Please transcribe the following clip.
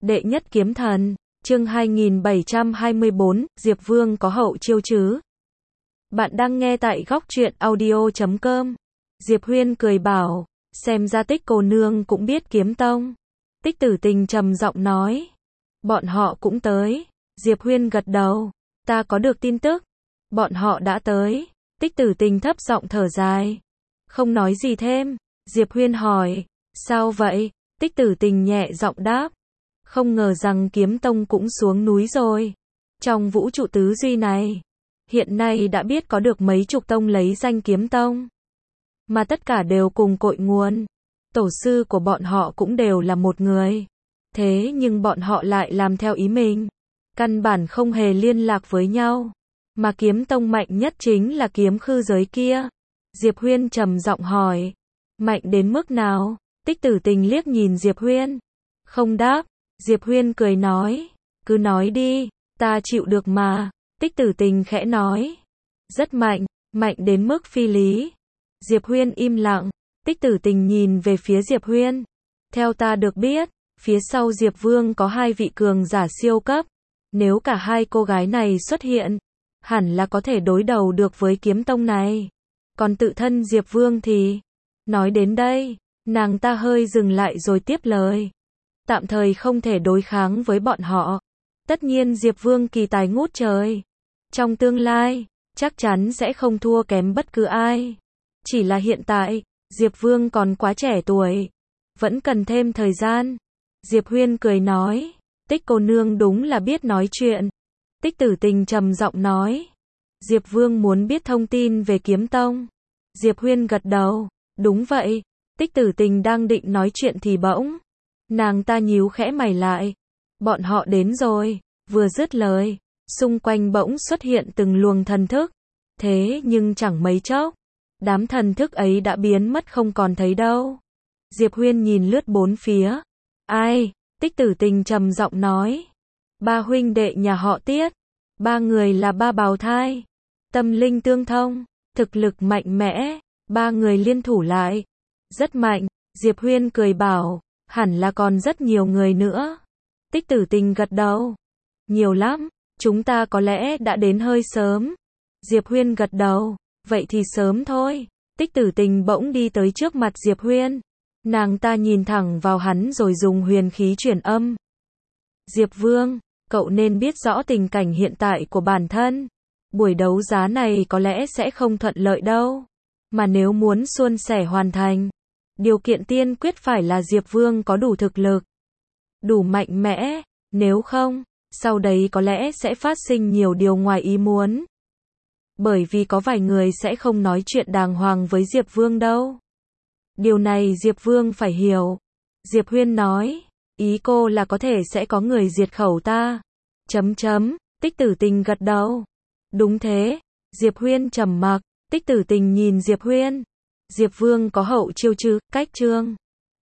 Đệ nhất kiếm thần, chương 2724, Diệp Vương có hậu chiêu chứ? Bạn đang nghe tại góc truyện audio.com. Diệp Huyên cười bảo, xem ra Tích cô nương cũng biết kiếm tông. Tích Tử Tình trầm giọng nói, bọn họ cũng tới. Diệp Huyên gật đầu, ta có được tin tức, bọn họ đã tới. Tích Tử Tình thấp giọng thở dài, không nói gì thêm. Diệp Huyên hỏi, sao vậy? Tích Tử Tình nhẹ giọng đáp, không ngờ rằng kiếm tông cũng xuống núi rồi. Trong vũ trụ tứ duy này, hiện nay đã biết có được mấy chục tông lấy danh kiếm tông, mà tất cả đều cùng cội nguồn. Tổ sư của bọn họ cũng đều là một người. Thế nhưng bọn họ lại làm theo ý mình, căn bản không hề liên lạc với nhau. Mà kiếm tông mạnh nhất chính là kiếm khư giới kia. Diệp Huyên trầm giọng hỏi, mạnh đến mức nào? Tích Tử Tình liếc nhìn Diệp Huyên, không đáp. Diệp Huyên cười nói, cứ nói đi, ta chịu được mà. Tích Tử Tình khẽ nói, rất mạnh, mạnh đến mức phi lý. Diệp Huyên im lặng. Tích Tử Tình nhìn về phía Diệp Huyên, theo ta được biết, phía sau Diệp Vương có hai vị cường giả siêu cấp. Nếu cả hai cô gái này xuất hiện, hẳn là có thể đối đầu được với kiếm tông này. Còn tự thân Diệp Vương thì... Nói đến đây, nàng ta hơi dừng lại rồi tiếp lời, tạm thời không thể đối kháng với bọn họ. Tất nhiên Diệp Vương kỳ tài ngút trời, trong tương lai, chắc chắn sẽ không thua kém bất cứ ai. Chỉ là hiện tại, Diệp Vương còn quá trẻ tuổi, vẫn cần thêm thời gian. Diệp Huyên cười nói, Tích cô nương đúng là biết nói chuyện. Tích Tử Tình trầm giọng nói, Diệp Vương muốn biết thông tin về kiếm tông. Diệp Huyên gật đầu, đúng vậy. Tích Tử Tình đang định nói chuyện thì bỗng, nàng ta nhíu khẽ mày lại. Bọn họ đến rồi. Vừa dứt lời, xung quanh bỗng xuất hiện từng luồng thần thức. Thế nhưng chẳng mấy chốc, đám thần thức ấy đã biến mất không còn thấy đâu. Diệp Huyên nhìn lướt bốn phía. Ai? Tích Tử Tình trầm giọng nói, ba huynh đệ nhà họ Tiết. Ba người là ba bào thai, tâm linh tương thông, thực lực mạnh mẽ. Ba người liên thủ lại, rất mạnh. Diệp Huyên cười bảo, hẳn là còn rất nhiều người nữa. Tích Tử Tình gật đầu, nhiều lắm, chúng ta có lẽ đã đến hơi sớm. Diệp Huyên gật đầu, vậy thì sớm thôi. Tích Tử Tình bỗng đi tới trước mặt Diệp Huyên. Nàng ta nhìn thẳng vào hắn rồi dùng huyền khí truyền âm. Diệp Vương, cậu nên biết rõ tình cảnh hiện tại của bản thân. Buổi đấu giá này có lẽ sẽ không thuận lợi đâu. Mà nếu muốn suôn sẻ hoàn thành, điều kiện tiên quyết phải là Diệp Vương có đủ thực lực, đủ mạnh mẽ. Nếu không, sau đấy có lẽ sẽ phát sinh nhiều điều ngoài ý muốn. Bởi vì có vài người sẽ không nói chuyện đàng hoàng với Diệp Vương đâu. Điều này Diệp Vương phải hiểu. Diệp Huyên nói, ý cô là có thể sẽ có người diệt khẩu ta. Tích Tử Tình gật đầu. Đúng thế. Diệp Huyên trầm mặc. Tích Tử Tình nhìn Diệp Huyên. Diệp Vương có hậu chiêu chứ? Cách chương